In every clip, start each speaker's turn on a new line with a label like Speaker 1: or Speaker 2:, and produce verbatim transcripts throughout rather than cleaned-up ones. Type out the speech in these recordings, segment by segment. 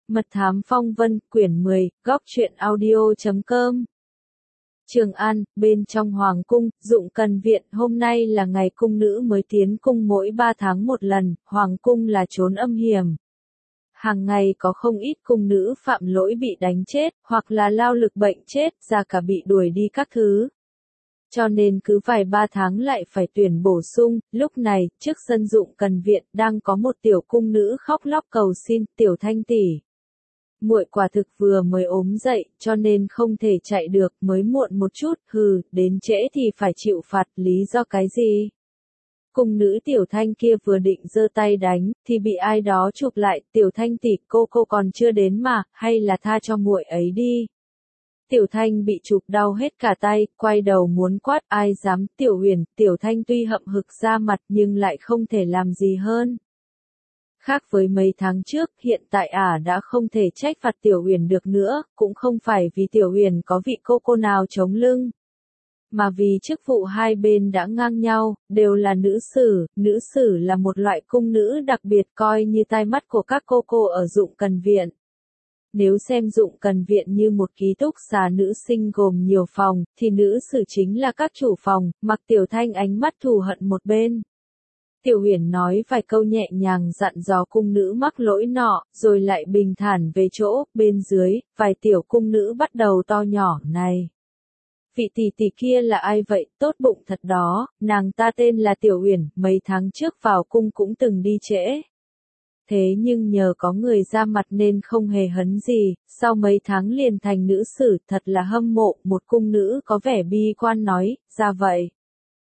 Speaker 1: Mật thám phong vân, quyển mười, góc truyện audio chấm com. Trường An, bên trong Hoàng cung, Dụng Cần Viện, hôm nay là ngày cung nữ mới tiến cung mỗi ba tháng một lần, Hoàng cung là chốn âm hiểm. Hàng ngày có không ít cung nữ phạm lỗi bị đánh chết, hoặc là lao lực bệnh chết, ra cả bị đuổi đi các thứ. Cho nên cứ vài ba tháng lại phải tuyển bổ sung, lúc này, trước sân Dụng Cần Viện, đang có một tiểu cung nữ khóc lóc cầu xin, tiểu Thanh tỷ. Muội quả thực vừa mới ốm dậy, cho nên không thể chạy được, mới muộn một chút, hừ, đến trễ thì phải chịu phạt, lý do cái gì? Cung nữ tiểu Thanh kia vừa định giơ tay đánh, thì bị ai đó chụp lại, tiểu Thanh tỷ, cô cô còn chưa đến mà, hay là tha cho muội ấy đi. Tiểu Thanh bị chụp đau hết cả tay, quay đầu muốn quát, ai dám, Tiểu Huyền, Tiểu Thanh tuy hậm hực ra mặt nhưng lại không thể làm gì hơn. Khác với mấy tháng trước, hiện tại ả đã không thể trách phạt Tiểu Huyền được nữa, cũng không phải vì Tiểu Huyền có vị cô cô nào chống lưng, mà vì chức vụ hai bên đã ngang nhau, đều là nữ sử, nữ sử là một loại cung nữ đặc biệt coi như tai mắt của các cô cô ở Dụng Cần Viện. Nếu xem Dụng Cần Viện như một ký túc xá nữ sinh gồm nhiều phòng, thì nữ sử chính là các chủ phòng, mặc Tiểu Thanh ánh mắt thù hận một bên. Tiểu Huyền nói vài câu nhẹ nhàng dặn dò cung nữ mắc lỗi nọ, rồi lại bình thản về chỗ, bên dưới, vài tiểu cung nữ bắt đầu to nhỏ, này. Vị tỷ tỷ kia là ai vậy, tốt bụng thật đó, nàng ta tên là Tiểu Huyền, mấy tháng trước vào cung cũng từng đi trễ. Thế nhưng nhờ có người ra mặt nên không hề hấn gì, sau mấy tháng liền thành nữ sử, thật là hâm mộ, một cung nữ có vẻ bi quan nói, ra vậy.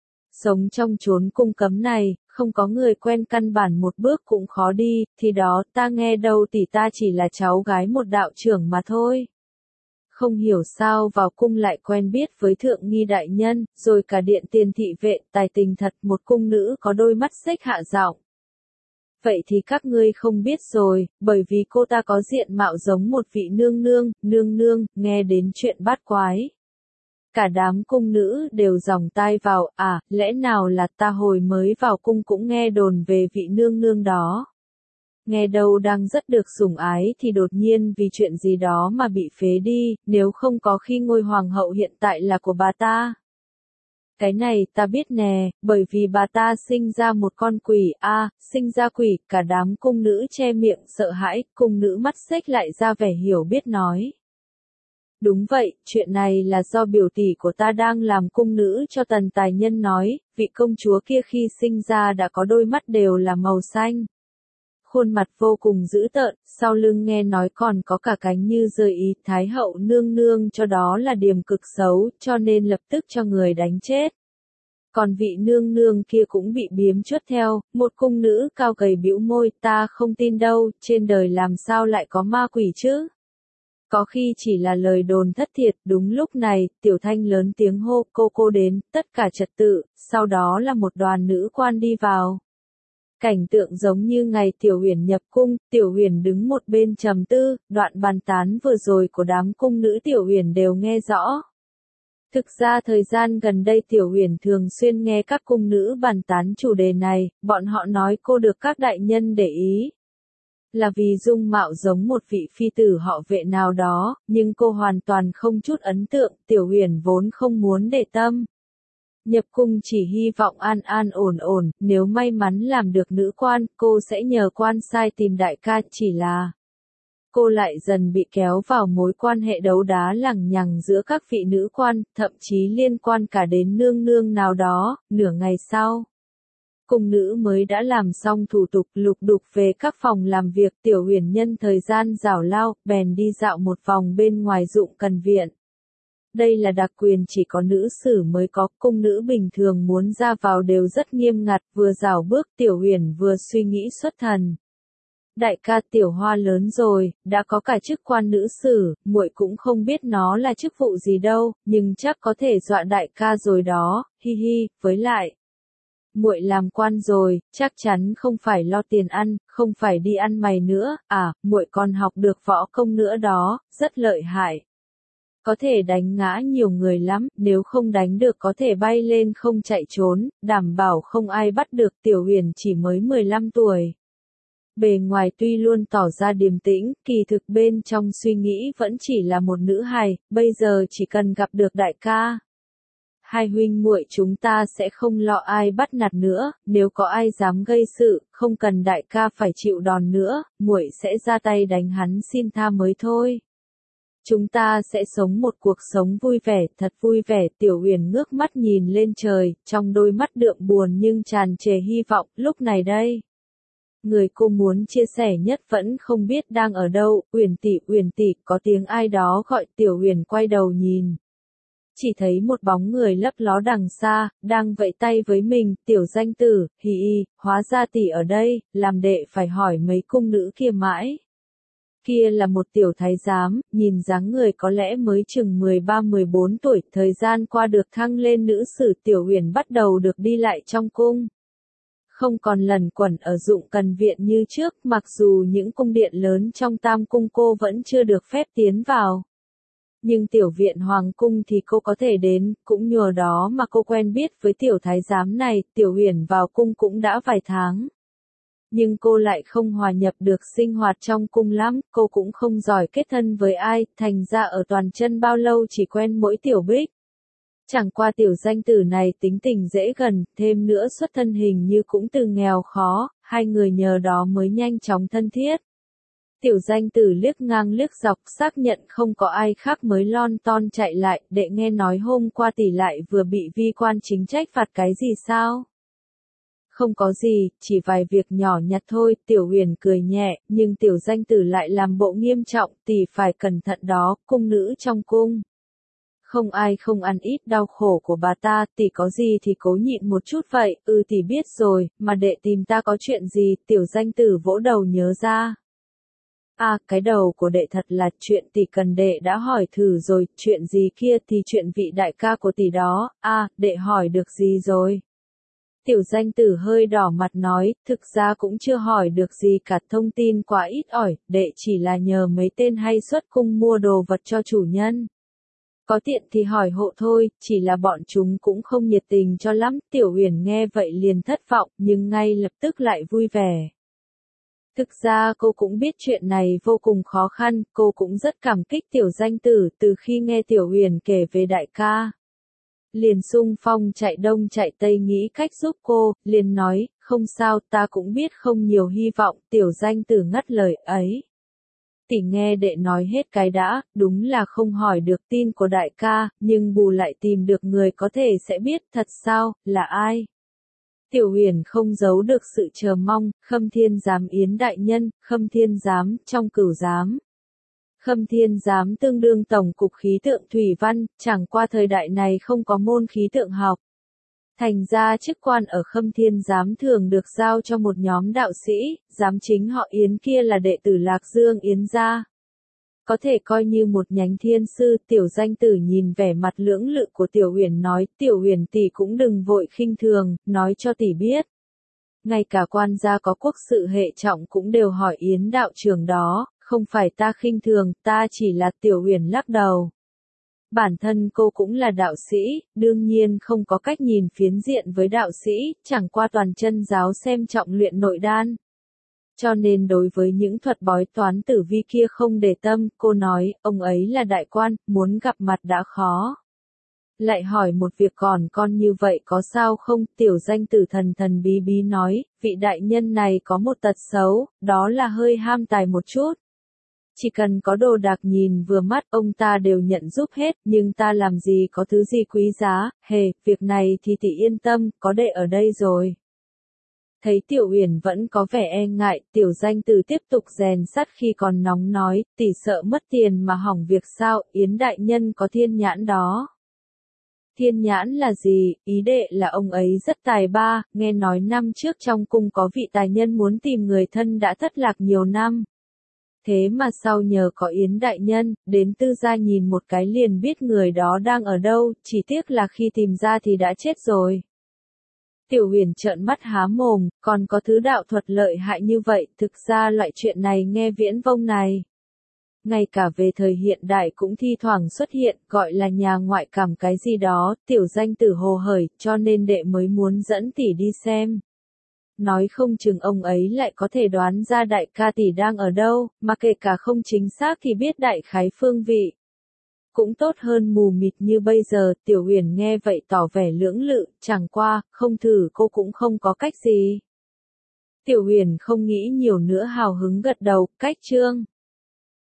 Speaker 1: Sống trong chốn cung cấm này, không có người quen căn bản một bước cũng khó đi, thì đó, ta nghe đâu tỷ ta chỉ là cháu gái một đạo trưởng mà thôi. Không hiểu sao vào cung lại quen biết với thượng nghi đại nhân, rồi cả điện tiền thị vệ, tài tình thật, một cung nữ có đôi mắt xếch hạ giọng. Vậy thì các ngươi không biết rồi, bởi vì cô ta có diện mạo giống một vị nương nương, nương nương, nghe đến chuyện bát quái. Cả đám cung nữ đều dòng tai vào, à, lẽ nào là ta hồi mới vào cung cũng nghe đồn về vị nương nương đó. Nghe đâu đang rất được sủng ái thì đột nhiên vì chuyện gì đó mà bị phế đi, nếu không có khi ngôi hoàng hậu hiện tại là của bà ta. Cái này ta biết nè, bởi vì bà ta sinh ra một con quỷ, a, à, sinh ra quỷ, cả đám cung nữ che miệng sợ hãi, cung nữ mắt xếch lại ra vẻ hiểu biết nói. Đúng vậy, chuyện này là do biểu tỷ của ta đang làm cung nữ cho Tần Tài Nhân nói, vị công chúa kia khi sinh ra đã có đôi mắt đều là màu xanh. Khuôn mặt vô cùng dữ tợn, sau lưng nghe nói còn có cả cánh như rơi ý, Thái hậu nương nương cho đó là điểm cực xấu, cho nên lập tức cho người đánh chết. Còn vị nương nương kia cũng bị biếm chuất theo, một cung nữ cao gầy bĩu môi, ta không tin đâu, trên đời làm sao lại có ma quỷ chứ? Có khi chỉ là lời đồn thất thiệt, đúng lúc này, Tiểu Thanh lớn tiếng hô, cô cô đến, tất cả trật tự, sau đó là một đoàn nữ quan đi vào. Cảnh tượng giống như ngày Tiểu Huyền nhập cung, Tiểu Huyền đứng một bên trầm tư, đoạn bàn tán vừa rồi của đám cung nữ Tiểu Huyền đều nghe rõ. Thực ra thời gian gần đây Tiểu Huyền thường xuyên nghe các cung nữ bàn tán chủ đề này, bọn họ nói cô được các đại nhân để ý. Là vì dung mạo giống một vị phi tử họ Vệ nào đó, nhưng cô hoàn toàn không chút ấn tượng, Tiểu Huyền vốn không muốn để tâm. Nhập cung chỉ hy vọng an an ổn ổn, nếu may mắn làm được nữ quan, cô sẽ nhờ quan sai tìm đại ca, chỉ là cô lại dần bị kéo vào mối quan hệ đấu đá lằng nhằng giữa các vị nữ quan, thậm chí liên quan cả đến nương nương nào đó, nửa ngày sau. Cung nữ mới đã làm xong thủ tục lục đục về các phòng làm việc, Tiểu Huyền nhân thời gian rảo lao, bèn đi dạo một vòng bên ngoài Dụng Cần Viện. Đây là đặc quyền chỉ có nữ sử mới có, cung nữ bình thường muốn ra vào đều rất nghiêm ngặt, vừa rảo bước Tiểu Huyền vừa suy nghĩ xuất thần. Đại ca Tiểu Hoa lớn rồi, đã có cả chức quan nữ sử, muội cũng không biết nó là chức vụ gì đâu, nhưng chắc có thể dọa đại ca rồi đó, hi hi, với lại. Muội làm quan rồi, chắc chắn không phải lo tiền ăn, không phải đi ăn mày nữa, à, muội còn học được võ công nữa đó, rất lợi hại. Có thể đánh ngã nhiều người lắm, nếu không đánh được có thể bay lên không chạy trốn, đảm bảo không ai bắt được. Tiểu Huyền chỉ mới mười lăm tuổi. Bề ngoài tuy luôn tỏ ra điềm tĩnh, kỳ thực bên trong suy nghĩ vẫn chỉ là một nữ hài, bây giờ chỉ cần gặp được đại ca. Hai huynh muội chúng ta sẽ không lo ai bắt nạt nữa, nếu có ai dám gây sự, không cần đại ca phải chịu đòn nữa, muội sẽ ra tay đánh hắn xin tha mới thôi. Chúng ta sẽ sống một cuộc sống vui vẻ, thật vui vẻ. Tiểu Uyển ngước mắt nhìn lên trời, trong đôi mắt đượm buồn nhưng tràn trề hy vọng, lúc này đây. Người cô muốn chia sẻ nhất vẫn không biết đang ở đâu. Uyển tỷ, Uyển tỷ, có tiếng ai đó gọi. Tiểu Uyển quay đầu nhìn. Chỉ thấy một bóng người lấp ló đằng xa, đang vẫy tay với mình. Tiểu danh tử, hì y, hóa ra tỷ ở đây, làm đệ phải hỏi mấy cung nữ kia mãi. Kia là một tiểu thái giám, nhìn dáng người có lẽ mới chừng mười ba mười bốn tuổi, thời gian qua được thăng lên nữ sử. Tiểu Uyển bắt đầu được đi lại trong cung. Không còn lẩn quẩn ở dụng cần viện như trước, mặc dù những cung điện lớn trong Tam cung cô vẫn chưa được phép tiến vào. Nhưng tiểu viện hoàng cung thì cô có thể đến, cũng nhờ đó mà cô quen biết với tiểu thái giám này. Tiểu Uyển vào cung cũng đã vài tháng. Nhưng cô lại không hòa nhập được sinh hoạt trong cung lắm, cô cũng không giỏi kết thân với ai, thành ra ở Toàn Chân bao lâu chỉ quen mỗi Tiểu Bích. Chẳng qua tiểu danh tử này tính tình dễ gần, thêm nữa xuất thân hình như cũng từ nghèo khó, hai người nhờ đó mới nhanh chóng thân thiết. Tiểu danh tử liếc ngang liếc dọc xác nhận không có ai khác mới lon ton chạy lại, đệ nghe nói hôm qua tỷ lại vừa bị vi quan chính trách phạt cái gì sao? Không có gì, chỉ vài việc nhỏ nhặt thôi. Tiểu Uyển cười nhẹ, nhưng tiểu danh tử lại làm bộ nghiêm trọng, tỷ phải cẩn thận đó, cung nữ trong cung. Không ai không ăn ít đau khổ của bà ta, tỷ có gì thì cố nhịn một chút vậy. Ừ tỷ biết rồi, mà đệ tìm ta có chuyện gì? Tiểu danh tử vỗ đầu nhớ ra. À, cái đầu của đệ thật là chuyện tỷ cần đệ đã hỏi thử rồi, chuyện gì kia thì chuyện vị đại ca của tỷ đó. À, đệ hỏi được gì rồi? Tiểu danh tử hơi đỏ mặt nói, thực ra cũng chưa hỏi được gì cả, thông tin quá ít ỏi, đệ chỉ là nhờ mấy tên hay xuất cung mua đồ vật cho chủ nhân. Có tiện thì hỏi hộ thôi, chỉ là bọn chúng cũng không nhiệt tình cho lắm. Tiểu Uyển nghe vậy liền thất vọng, nhưng ngay lập tức lại vui vẻ. Thực ra cô cũng biết chuyện này vô cùng khó khăn, cô cũng rất cảm kích tiểu danh tử từ khi nghe Tiểu Uyển kể về đại ca. Liền xung phong chạy đông chạy tây nghĩ cách giúp cô, liền nói, không sao, ta cũng biết không nhiều hy vọng. Tiểu danh tử ngắt lời ấy. Tỷ nghe đệ nói hết cái đã, đúng là không hỏi được tin của đại ca, nhưng bù lại tìm được người có thể sẽ biết. Thật sao, là ai? Tiểu Uyển không giấu được sự chờ mong. Khâm Thiên Giám Yến đại nhân. Khâm Thiên Giám, trong Cửu Giám. Khâm Thiên Giám tương đương tổng cục khí tượng thủy văn, chẳng qua thời đại này không có môn khí tượng học. Thành ra chức quan ở Khâm Thiên Giám thường được giao cho một nhóm đạo sĩ, giám chính họ Yến kia là đệ tử Lạc Dương Yến gia. Có thể coi như một nhánh thiên sư. Tiểu danh tử nhìn vẻ mặt lưỡng lự của Tiểu Uyển nói, Tiểu Uyển tỷ cũng đừng vội khinh thường, nói cho tỷ biết. Ngay cả quan gia có quốc sự hệ trọng cũng đều hỏi Yến đạo trưởng đó, không phải ta khinh thường, ta chỉ là. Tiểu Uyển lắc đầu. Bản thân cô cũng là đạo sĩ, đương nhiên không có cách nhìn phiến diện với đạo sĩ, chẳng qua Toàn Chân giáo xem trọng luyện nội đan. Cho nên đối với những thuật bói toán tử vi kia không để tâm, cô nói, ông ấy là đại quan, muốn gặp mặt đã khó. Lại hỏi một việc còn con như vậy có sao không? Tiểu danh tử thần thần bí bí nói, vị đại nhân này có một tật xấu, đó là hơi ham tài một chút. Chỉ cần có đồ đạc nhìn vừa mắt ông ta đều nhận giúp hết, nhưng ta làm gì có thứ gì quý giá. Hề, việc này thì tỷ yên tâm, có đệ ở đây rồi. Thấy Tiểu Uyển vẫn có vẻ e ngại, tiểu danh tử tiếp tục rèn sắt khi còn nóng nói, tỷ sợ mất tiền mà hỏng việc sao? Yến đại nhân có thiên nhãn đó. Thiên nhãn là gì? Ý đệ là ông ấy rất tài ba, nghe nói năm trước trong cung có vị tài nhân muốn tìm người thân đã thất lạc nhiều năm. Thế mà sau nhờ có Yến đại nhân, đến tư gia nhìn một cái liền biết người đó đang ở đâu, chỉ tiếc là khi tìm ra thì đã chết rồi. Tiểu Uyển trợn mắt há mồm, còn có thứ đạo thuật lợi hại như vậy, thực ra loại chuyện này nghe viễn vông này. Ngay cả về thời hiện đại cũng thi thoảng xuất hiện, gọi là nhà ngoại cảm cái gì đó, tiểu danh tử hồ hởi, cho nên đệ mới muốn dẫn tỷ đi xem. nói không chừng ông ấy lại có thể đoán ra đại ca tỷ đang ở đâu, mà kể cả không chính xác thì biết đại khái phương vị. Cũng tốt hơn mù mịt như bây giờ. Tiểu Huyền nghe vậy tỏ vẻ lưỡng lự, chẳng qua, không thử cô cũng không có cách gì. Tiểu Huyền không nghĩ nhiều nữa hào hứng gật đầu, cách trương.